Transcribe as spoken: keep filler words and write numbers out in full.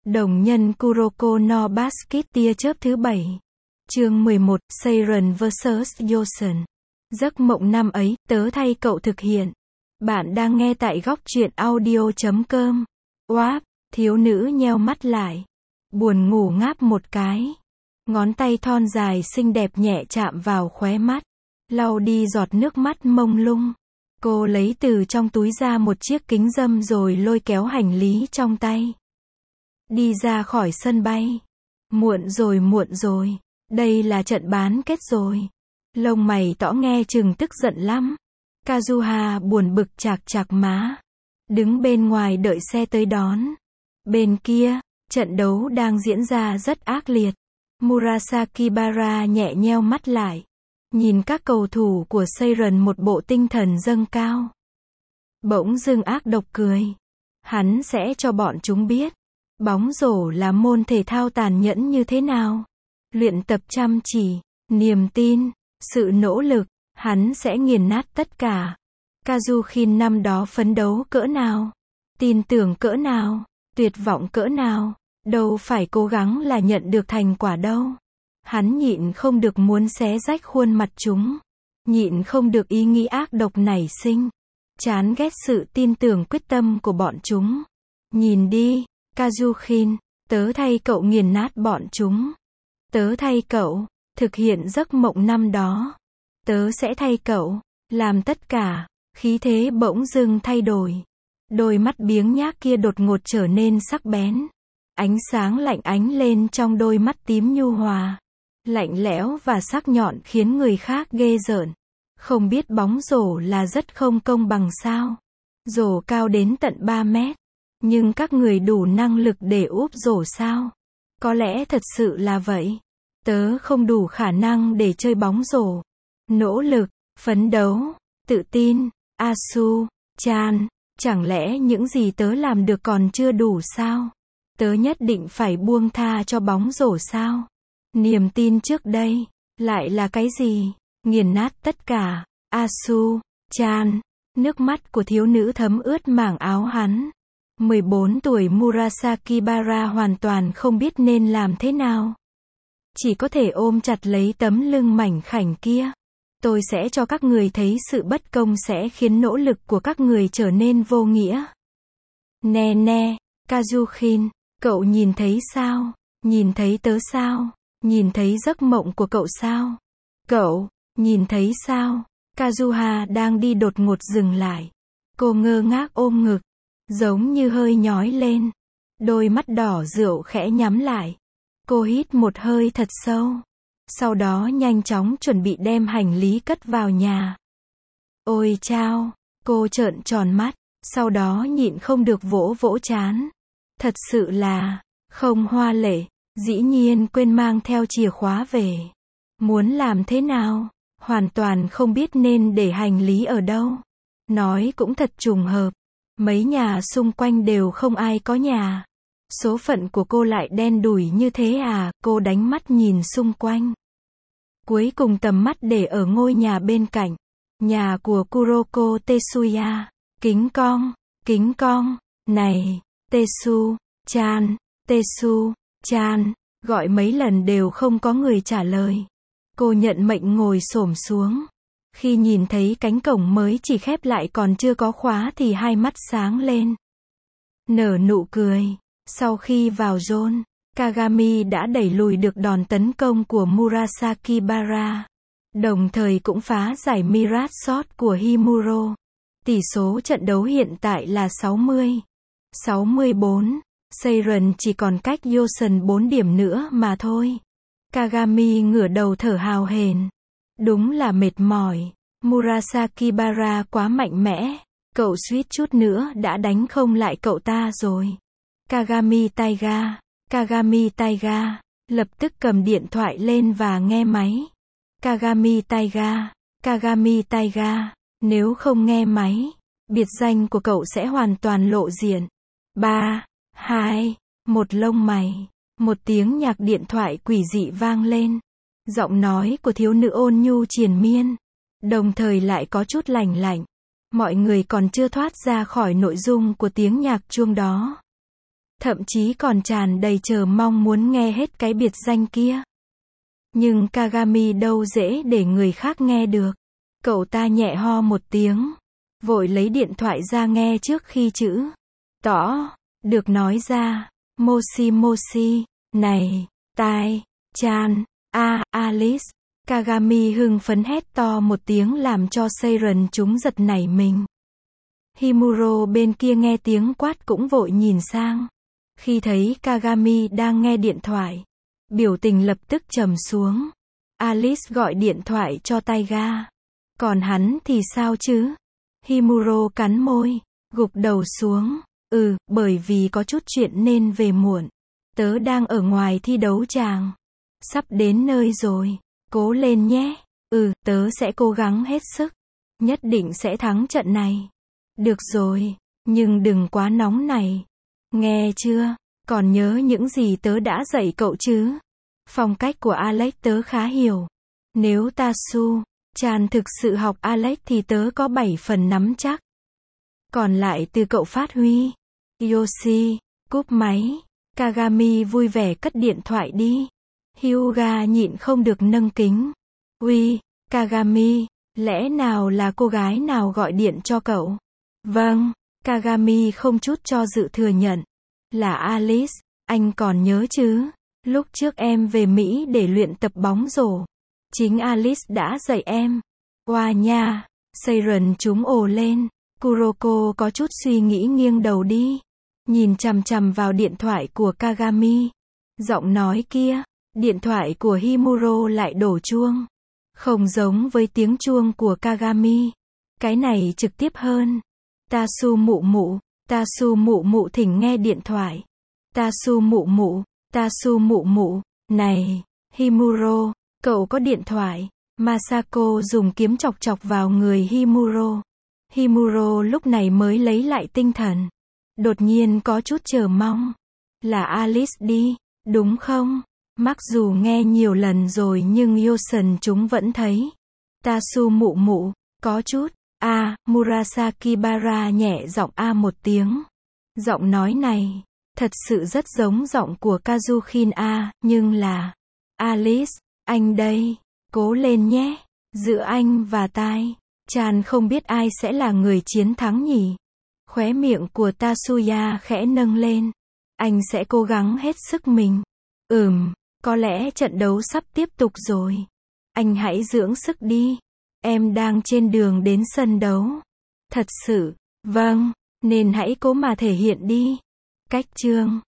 Đồng nhân Kuroko no Basket tia chớp thứ bảy. Chương mười một, Seiren versus. Yosen. Giấc mộng năm ấy, tớ thay cậu thực hiện. Bạn đang nghe tại góc truyện audio chấm com. Oáp, thiếu nữ nheo mắt lại. Buồn ngủ ngáp một cái. Ngón tay thon dài xinh đẹp nhẹ chạm vào khóe mắt. Lau đi giọt nước mắt mông lung. Cô lấy từ trong túi ra một chiếc kính râm rồi lôi kéo hành lý trong tay. Đi ra khỏi sân bay. Muộn rồi muộn rồi. Đây là trận bán kết rồi. Lông mày tỏ nghe chừng tức giận lắm. Kazuha buồn bực chạc chạc má. Đứng bên ngoài đợi xe tới đón. Bên kia, trận đấu đang diễn ra rất ác liệt. Murasakibara nhẹ nheo mắt lại. Nhìn các cầu thủ của Seiren một bộ tinh thần dâng cao. Bỗng dưng ác độc cười. Hắn sẽ cho bọn chúng biết. Bóng rổ là môn thể thao tàn nhẫn như thế nào. Luyện tập chăm chỉ, niềm tin, sự nỗ lực, hắn sẽ nghiền nát tất cả. Kazukhin năm đó phấn đấu cỡ nào, tin tưởng cỡ nào, tuyệt vọng cỡ nào, đâu phải cố gắng là nhận được thành quả đâu. Hắn nhịn không được muốn xé rách khuôn mặt chúng, nhịn không được ý nghĩ ác độc nảy sinh, chán ghét sự tin tưởng quyết tâm của bọn chúng. Nhìn đi, Kazukhin, tớ thay cậu nghiền nát bọn chúng. Tớ thay cậu, thực hiện giấc mộng năm đó. Tớ sẽ thay cậu, làm tất cả. Khí thế bỗng dưng thay đổi. Đôi mắt biếng nhác kia đột ngột trở nên sắc bén. Ánh sáng lạnh ánh lên trong đôi mắt tím nhu hòa. Lạnh lẽo và sắc nhọn khiến người khác ghê rợn. Không biết bóng rổ là rất không công bằng sao. Rổ cao đến tận ba mét. Nhưng các người đủ năng lực để úp rổ sao? Có lẽ thật sự là vậy. Tớ không đủ khả năng để chơi bóng rổ. Nỗ lực, phấn đấu, tự tin, Asu, Chan, chẳng lẽ những gì tớ làm được còn chưa đủ sao? Tớ nhất định phải buông tha cho bóng rổ sao? Niềm tin trước đây, lại là cái gì? Nghiền nát tất cả, Asu, Chan. Nước mắt của thiếu nữ thấm ướt mảng áo hắn. mười bốn tuổi Murasakibara hoàn toàn không biết nên làm thế nào. Chỉ có thể ôm chặt lấy tấm lưng mảnh khảnh kia. Tôi sẽ cho các người thấy sự bất công sẽ khiến nỗ lực của các người trở nên vô nghĩa. Nè nè, Kazukhin, cậu nhìn thấy sao? Nhìn thấy tớ sao? Nhìn thấy giấc mộng của cậu sao? Cậu, nhìn thấy sao? Kazuha đang đi đột ngột dừng lại. Cô ngơ ngác ôm ngực. Giống như hơi nhói lên. Đôi mắt đỏ rượu khẽ nhắm lại. Cô hít một hơi thật sâu. Sau đó nhanh chóng chuẩn bị đem hành lý cất vào nhà. Ôi chao, cô trợn tròn mắt. Sau đó nhịn không được vỗ vỗ trán. Thật sự là, không hoa lệ. Dĩ nhiên quên mang theo chìa khóa về. Muốn làm thế nào? Hoàn toàn không biết nên để hành lý ở đâu. Nói cũng thật trùng hợp. Mấy nhà xung quanh đều không ai có nhà. Số phận của cô lại đen đủi như thế à? Cô đánh mắt nhìn xung quanh. Cuối cùng tầm mắt để ở ngôi nhà bên cạnh. Nhà của Kuroko Tetsuya. Kính cong, kính cong. Này, Tetsu, Chan, Tetsu, Chan. Gọi mấy lần đều không có người trả lời. Cô nhận mệnh ngồi xổm xuống. Khi nhìn thấy cánh cổng mới chỉ khép lại còn chưa có khóa thì hai mắt sáng lên. Nở nụ cười. Sau khi vào zone, Kagami đã đẩy lùi được đòn tấn công của Murasakibara. Đồng thời cũng phá giải Mirage Shot của Himuro. Tỷ số trận đấu hiện tại là sáu mươi. sáu mươi bốn. Seiren chỉ còn cách Yosen bốn điểm nữa mà thôi. Kagami ngửa đầu thở hào hển. Đúng là mệt mỏi. Murasakibara quá mạnh mẽ. Cậu suýt chút nữa đã đánh không lại cậu ta rồi. Kagami Taiga. Kagami Taiga. Lập tức cầm điện thoại lên và nghe máy. Kagami Taiga. Kagami Taiga. Nếu không nghe máy, biệt danh của cậu sẽ hoàn toàn lộ diện. ba, hai, một lông mày. Một tiếng nhạc điện thoại quỷ dị vang lên. Giọng nói của thiếu nữ ôn nhu triền miên. Đồng thời lại có chút lành lạnh. Mọi người còn chưa thoát ra khỏi nội dung của tiếng nhạc chuông đó. thậm chí còn tràn đầy chờ mong muốn nghe hết cái biệt danh kia. Nhưng Kagami đâu dễ để người khác nghe được. Cậu ta nhẹ ho một tiếng, vội lấy điện thoại ra nghe trước khi chữ tỏ được nói ra. Moshi Moshi, này, tai, chan, a, Alice. Kagami hưng phấn hét to một tiếng làm cho Seiren chúng giật nảy mình. Himuro bên kia nghe tiếng quát cũng vội nhìn sang. Khi thấy Kagami đang nghe điện thoại, biểu tình lập tức trầm xuống. Alice gọi điện thoại cho Taiga. Còn hắn thì sao chứ? Himuro cắn môi, gục đầu xuống. Ừ, bởi vì có chút chuyện nên về muộn. Tớ đang ở ngoài thi đấu chàng. Sắp đến nơi rồi. Cố lên nhé. Ừ, tớ sẽ cố gắng hết sức. Nhất định sẽ thắng trận này. Được rồi, nhưng đừng quá nóng này. Nghe chưa? Còn nhớ những gì tớ đã dạy cậu chứ? Phong cách của Alex tớ khá hiểu. Nếu Tasu Chan thực sự học Alex thì tớ có bảy phần nắm chắc. Còn lại từ cậu phát huy. Yoshi, cúp máy. Kagami vui vẻ cất điện thoại đi. Hyuga nhịn không được nâng kính. Uy, Kagami, lẽ nào là cô gái nào gọi điện cho cậu? Vâng, Kagami không chút cho dự thừa nhận. Là Alice, anh còn nhớ chứ? Lúc trước em về Mỹ để luyện tập bóng rổ. Chính Alice đã dạy em. Oa nha, Seiren chúng ồ lên. Kuroko có chút suy nghĩ nghiêng đầu đi. Nhìn chằm chằm vào điện thoại của Kagami. Giọng nói kia, điện thoại của Himuro lại đổ chuông. Không giống với tiếng chuông của Kagami. Cái này trực tiếp hơn. Tasu mụ mụ, Tasu mụ mụ thỉnh nghe điện thoại. Tasu mụ mụ, Tasu mụ mụ, này, Himuro, cậu có điện thoại. Masako dùng kiếm chọc chọc vào người Himuro. Himuro lúc này mới lấy lại tinh thần. Đột nhiên có chút chờ mong. Là Alice đi, đúng không? Mặc dù nghe nhiều lần rồi nhưng Yosen chúng vẫn thấy. Tasu mụ mụ, có chút. A, à, Murasaki Bara nhẹ giọng A một tiếng. Giọng nói này, thật sự rất giống giọng của Kazukhin A, nhưng là Alice, anh đây, cố lên nhé. Giữa anh và Tai Chan không biết ai sẽ là người chiến thắng nhỉ. Khóe miệng của Tatsuya khẽ nâng lên. Anh sẽ cố gắng hết sức mình. Ừm, có lẽ trận đấu sắp tiếp tục rồi. Anh hãy dưỡng sức đi. Em đang trên đường đến sân đấu. Thật sự, vâng, nên hãy cố mà thể hiện đi. Cách chương